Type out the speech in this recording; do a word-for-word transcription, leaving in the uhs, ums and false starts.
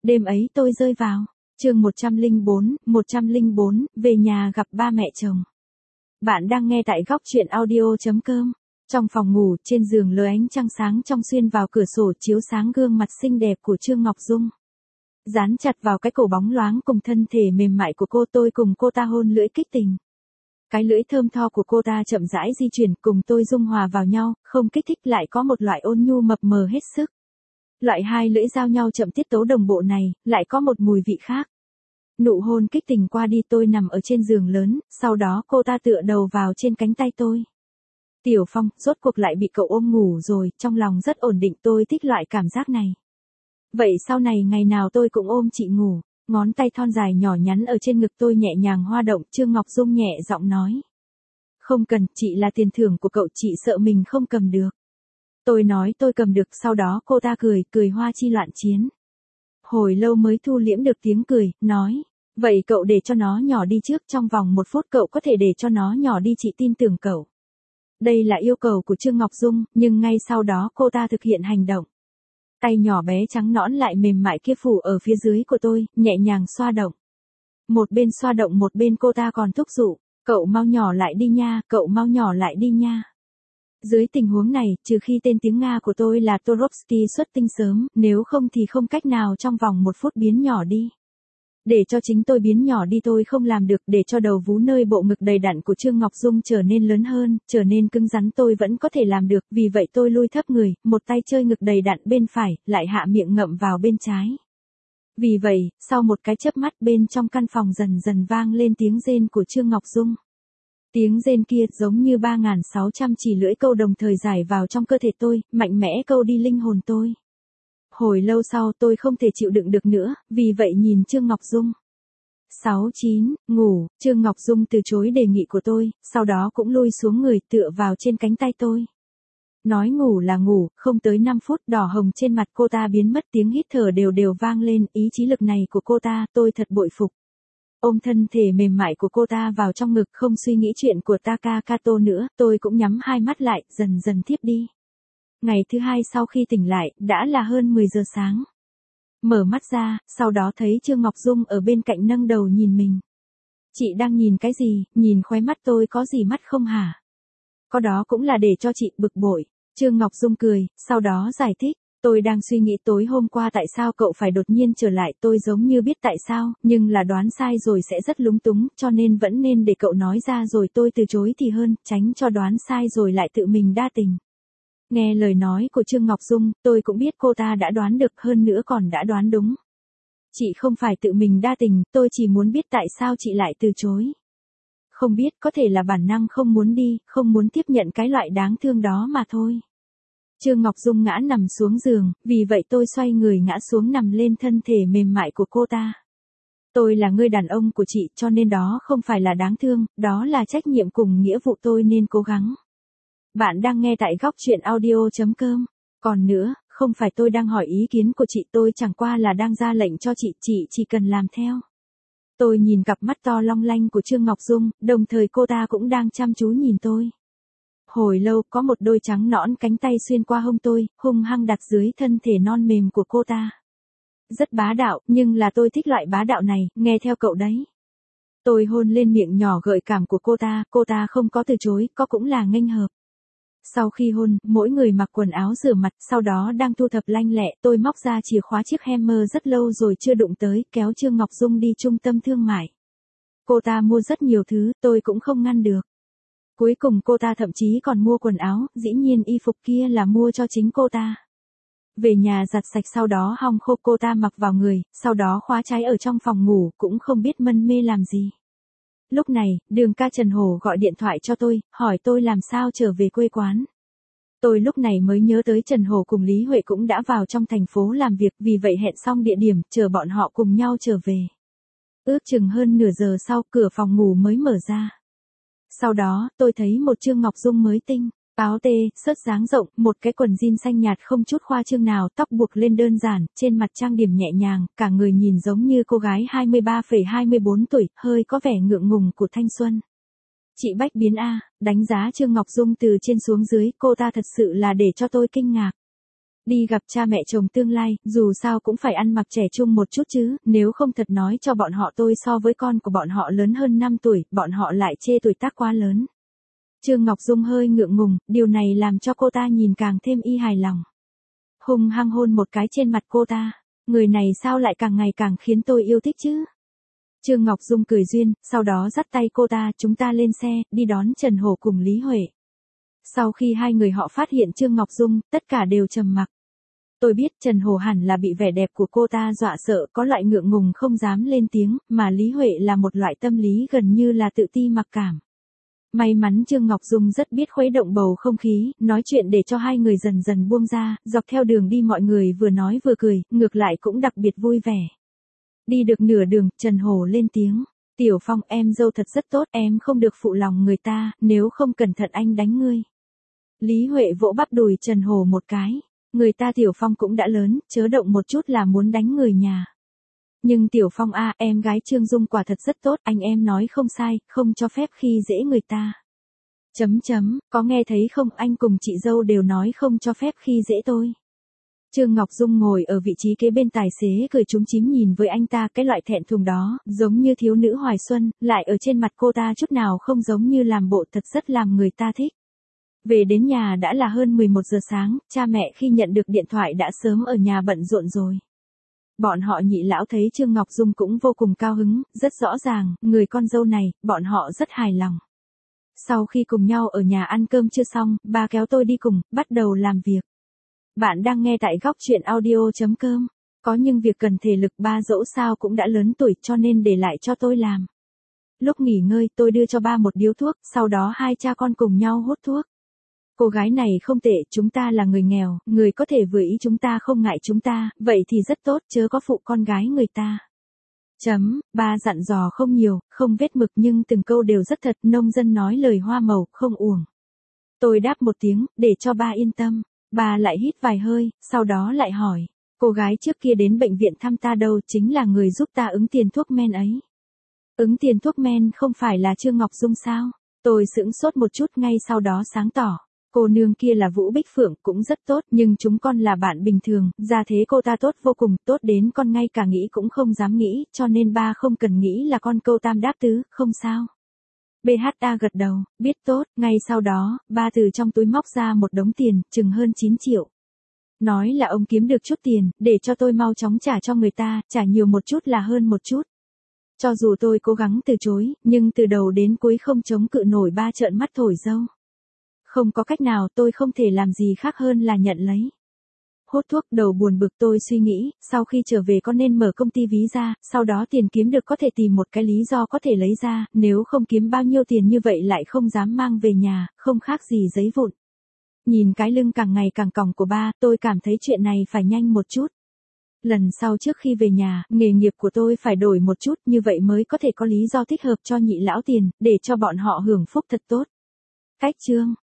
Đêm ấy tôi rơi vào. Chương một trăm lẻ bốn, một trăm lẻ bốn, về nhà gặp ba mẹ chồng. Bạn đang nghe tại góc truyện audio chấm com. Trong phòng ngủ, trên giường lờ ánh trăng sáng trong xuyên vào cửa sổ chiếu sáng gương mặt xinh đẹp của Trương Ngọc Dung. Dán chặt vào cái cổ bóng loáng cùng thân thể mềm mại của cô, tôi cùng cô ta hôn lưỡi kích tình. Cái lưỡi thơm tho của cô ta chậm rãi di chuyển cùng tôi dung hòa vào nhau, không kích thích lại có một loại ôn nhu mập mờ hết sức. Loại hai lưỡi giao nhau chậm tiết tấu đồng bộ này, lại có một mùi vị khác. Nụ hôn kích tình qua đi, tôi nằm ở trên giường lớn, sau đó cô ta tựa đầu vào trên cánh tay tôi. Tiểu Phong, rốt cuộc lại bị cậu ôm ngủ rồi, trong lòng rất ổn định, tôi thích loại cảm giác này. Vậy sau này ngày nào tôi cũng ôm chị ngủ. Ngón tay thon dài nhỏ nhắn ở trên ngực tôi nhẹ nhàng hoa động, Trương Ngọc Dung nhẹ giọng nói. Không cần, chị là tiền thưởng của cậu, chị sợ mình không cầm được. Tôi nói tôi cầm được, sau đó cô ta cười, cười hoa chi loạn chiến. Hồi lâu mới thu liễm được tiếng cười, nói. Vậy cậu để cho nó nhỏ đi trước, trong vòng một phút cậu có thể để cho nó nhỏ đi, chị tin tưởng cậu. Đây là yêu cầu của Trương Ngọc Dung, nhưng ngay sau đó cô ta thực hiện hành động. Tay nhỏ bé trắng nõn lại mềm mại kia phủ ở phía dưới của tôi, nhẹ nhàng xoa động. Một bên xoa động một bên cô ta còn thúc giục, cậu mau nhỏ lại đi nha, cậu mau nhỏ lại đi nha. Dưới tình huống này, trừ khi tên tiếng Nga của tôi là Torovsky xuất tinh sớm, nếu không thì không cách nào trong vòng một phút biến nhỏ đi. Để cho chính tôi biến nhỏ đi tôi không làm được, để cho đầu vú nơi bộ ngực đầy đặn của Trương Ngọc Dung trở nên lớn hơn, trở nên cứng rắn tôi vẫn có thể làm được, vì vậy tôi lui thấp người, một tay chơi ngực đầy đặn bên phải, lại hạ miệng ngậm vào bên trái. Vì vậy, sau một cái chớp mắt bên trong căn phòng dần dần vang lên tiếng rên của Trương Ngọc Dung. Tiếng rên kia giống như ba nghìn sáu trăm chỉ lưỡi câu đồng thời giải vào trong cơ thể tôi, mạnh mẽ câu đi linh hồn tôi. Hồi lâu sau tôi không thể chịu đựng được nữa, vì vậy nhìn Trương Ngọc Dung. sáu chín, ngủ, Trương Ngọc Dung từ chối đề nghị của tôi, sau đó cũng lui xuống người tựa vào trên cánh tay tôi. Nói ngủ là ngủ, không tới năm phút đỏ hồng trên mặt cô ta biến mất, tiếng hít thở đều đều vang lên, ý chí lực này của cô ta tôi thật bội phục. Ôm thân thể mềm mại của cô ta vào trong ngực, không suy nghĩ chuyện của Takakato nữa, tôi cũng nhắm hai mắt lại, dần dần thiếp đi. Ngày thứ hai sau khi tỉnh lại, đã là hơn mười giờ sáng. Mở mắt ra, sau đó thấy Trương Ngọc Dung ở bên cạnh nâng đầu nhìn mình. Chị đang nhìn cái gì, nhìn khóe mắt tôi có gì mắt không hả? Có, đó cũng là để cho chị bực bội. Trương Ngọc Dung cười, sau đó giải thích. Tôi đang suy nghĩ tối hôm qua tại sao cậu phải đột nhiên trở lại, tôi giống như biết tại sao, nhưng là đoán sai rồi sẽ rất lúng túng, cho nên vẫn nên để cậu nói ra rồi tôi từ chối thì hơn, tránh cho đoán sai rồi lại tự mình đa tình. Nghe lời nói của Trương Ngọc Dung, tôi cũng biết cô ta đã đoán được, hơn nữa còn đã đoán đúng. Chị không phải tự mình đa tình, tôi chỉ muốn biết tại sao chị lại từ chối. Không biết, có thể là bản năng không muốn đi, không muốn tiếp nhận cái loại đáng thương đó mà thôi. Trương Ngọc Dung ngã nằm xuống giường, vì vậy tôi xoay người ngã xuống nằm lên thân thể mềm mại của cô ta. Tôi là người đàn ông của chị, cho nên đó không phải là đáng thương, đó là trách nhiệm cùng nghĩa vụ tôi nên cố gắng. Bạn đang nghe tại góc truyện audio chấm com. Còn nữa, không phải tôi đang hỏi ý kiến của chị, tôi chẳng qua là đang ra lệnh cho chị, chị chỉ cần làm theo. Tôi nhìn cặp mắt to long lanh của Trương Ngọc Dung, đồng thời cô ta cũng đang chăm chú nhìn tôi. Hồi lâu có một đôi trắng nõn cánh tay xuyên qua hông tôi, hung hăng đặt dưới thân thể non mềm của cô ta. Rất bá đạo, nhưng là tôi thích loại bá đạo này, nghe theo cậu đấy. Tôi hôn lên miệng nhỏ gợi cảm của cô ta, cô ta không có từ chối, có cũng là nghênh hợp. Sau khi hôn, mỗi người mặc quần áo rửa mặt, sau đó đang thu thập lanh lẹ, tôi móc ra chìa khóa chiếc Hammer rất lâu rồi chưa đụng tới, kéo Trương Ngọc Dung đi trung tâm thương mại. Cô ta mua rất nhiều thứ, tôi cũng không ngăn được. Cuối cùng cô ta thậm chí còn mua quần áo, dĩ nhiên y phục kia là mua cho chính cô ta. Về nhà giặt sạch sau đó hong khô cô ta mặc vào người, sau đó khóa trái ở trong phòng ngủ, cũng không biết mân mê làm gì. Lúc này, Đường ca Trần Hổ gọi điện thoại cho tôi, hỏi tôi làm sao trở về quê quán. Tôi lúc này mới nhớ tới Trần Hổ cùng Lý Huệ cũng đã vào trong thành phố làm việc, vì vậy hẹn xong địa điểm, chờ bọn họ cùng nhau trở về. Ước chừng hơn nửa giờ sau, cửa phòng ngủ mới mở ra. Sau đó, tôi thấy một Trương Ngọc Dung mới tinh, áo tê, sớt dáng rộng, một cái quần jean xanh nhạt không chút khoa trương nào, tóc buộc lên đơn giản, trên mặt trang điểm nhẹ nhàng, cả người nhìn giống như cô gái hai mươi ba phẩy hai mươi bốn tuổi, hơi có vẻ ngượng ngùng của thanh xuân. Chị Bách Biến A, đánh giá Trương Ngọc Dung từ trên xuống dưới, cô ta thật sự là để cho tôi kinh ngạc. Đi gặp cha mẹ chồng tương lai, dù sao cũng phải ăn mặc trẻ trung một chút chứ, nếu không thật nói cho bọn họ tôi so với con của bọn họ lớn hơn năm tuổi, bọn họ lại chê tuổi tác quá lớn. Trương Ngọc Dung hơi ngượng ngùng, điều này làm cho cô ta nhìn càng thêm y hài lòng. Hung hăng hôn một cái trên mặt cô ta, người này sao lại càng ngày càng khiến tôi yêu thích chứ? Trương Ngọc Dung cười duyên, sau đó dắt tay cô ta, chúng ta lên xe, đi đón Trần Hổ cùng Lý Huệ. Sau khi hai người họ phát hiện Trương Ngọc Dung, tất cả đều trầm mặc. Tôi biết Trần Hổ hẳn là bị vẻ đẹp của cô ta dọa sợ, có loại ngượng ngùng không dám lên tiếng, mà Lý Huệ là một loại tâm lý gần như là tự ti mặc cảm. May mắn Trương Ngọc Dung rất biết khuấy động bầu không khí, nói chuyện để cho hai người dần dần buông ra, dọc theo đường đi mọi người vừa nói vừa cười, ngược lại cũng đặc biệt vui vẻ. Đi được nửa đường, Trần Hổ lên tiếng, Tiểu Phong em dâu thật rất tốt, em không được phụ lòng người ta, nếu không cẩn thận anh đánh ngươi. Lý Huệ vỗ bắp đùi Trần Hổ một cái, người ta Tiểu Phong cũng đã lớn, chớ động một chút là muốn đánh người nhà. Nhưng Tiểu Phong a, à, em gái Trương Dung quả thật rất tốt, anh em nói không sai, không cho phép khi dễ người ta. Chấm chấm, có nghe thấy không, anh cùng chị dâu đều nói không cho phép khi dễ tôi. Trương Ngọc Dung ngồi ở vị trí kế bên tài xế cười trúng chím nhìn với anh ta, cái loại thẹn thùng đó, giống như thiếu nữ hoài xuân, lại ở trên mặt cô ta chút nào không giống như làm bộ, thật rất làm người ta thích. Về đến nhà đã là hơn mười một giờ sáng, cha mẹ khi nhận được điện thoại đã sớm ở nhà bận rộn rồi. Bọn họ nhị lão thấy Trương Ngọc Dung cũng vô cùng cao hứng, rất rõ ràng, người con dâu này, bọn họ rất hài lòng. Sau khi cùng nhau ở nhà ăn cơm chưa xong, ba kéo tôi đi cùng, bắt đầu làm việc. Bạn đang nghe tại góc chuyện audio chấm com. Có những việc cần thể lực, ba dẫu sao cũng đã lớn tuổi cho nên để lại cho tôi làm. Lúc nghỉ ngơi tôi đưa cho ba một điếu thuốc, sau đó hai cha con cùng nhau hút thuốc. Cô gái này không tệ, chúng ta là người nghèo, người có thể vừa ý chúng ta không ngại chúng ta, vậy thì rất tốt, chớ có phụ con gái người ta. Chấm, ba dặn dò không nhiều, không vết mực nhưng từng câu đều rất thật, nông dân nói lời hoa màu, không uổng. Tôi đáp một tiếng, để cho ba yên tâm. Ba lại hít vài hơi, sau đó lại hỏi, cô gái trước kia đến bệnh viện thăm ta đâu, chính là người giúp ta ứng tiền thuốc men ấy. Ứng tiền thuốc men không phải là Trương Ngọc Dung sao? Tôi sững sốt một chút, ngay sau đó sáng tỏ. Cô nương kia là Vũ Bích Phượng, cũng rất tốt, nhưng chúng con là bạn bình thường, ra thế cô ta tốt vô cùng, tốt đến con ngay cả nghĩ cũng không dám nghĩ, cho nên ba không cần nghĩ là con câu tam đáp tứ, không sao. bê hát a gật đầu, biết tốt, ngay sau đó, ba từ trong túi móc ra một đống tiền, chừng hơn chín triệu. Nói là ông kiếm được chút tiền, để cho tôi mau chóng trả cho người ta, trả nhiều một chút là hơn một chút. Cho dù tôi cố gắng từ chối, nhưng từ đầu đến cuối không chống cự nổi ba trợn mắt thổi dâu. Không có cách nào, tôi không thể làm gì khác hơn là nhận lấy. Hút thuốc đầu buồn bực, tôi suy nghĩ, sau khi trở về có nên mở công ty ví ra, sau đó tiền kiếm được có thể tìm một cái lý do có thể lấy ra, nếu không kiếm bao nhiêu tiền như vậy lại không dám mang về nhà, không khác gì giấy vụn. Nhìn cái lưng càng ngày càng còng của ba, tôi cảm thấy chuyện này phải nhanh một chút. Lần sau trước khi về nhà, nghề nghiệp của tôi phải đổi một chút, như vậy mới có thể có lý do thích hợp cho nhị lão tiền, để cho bọn họ hưởng phúc thật tốt. Cách chương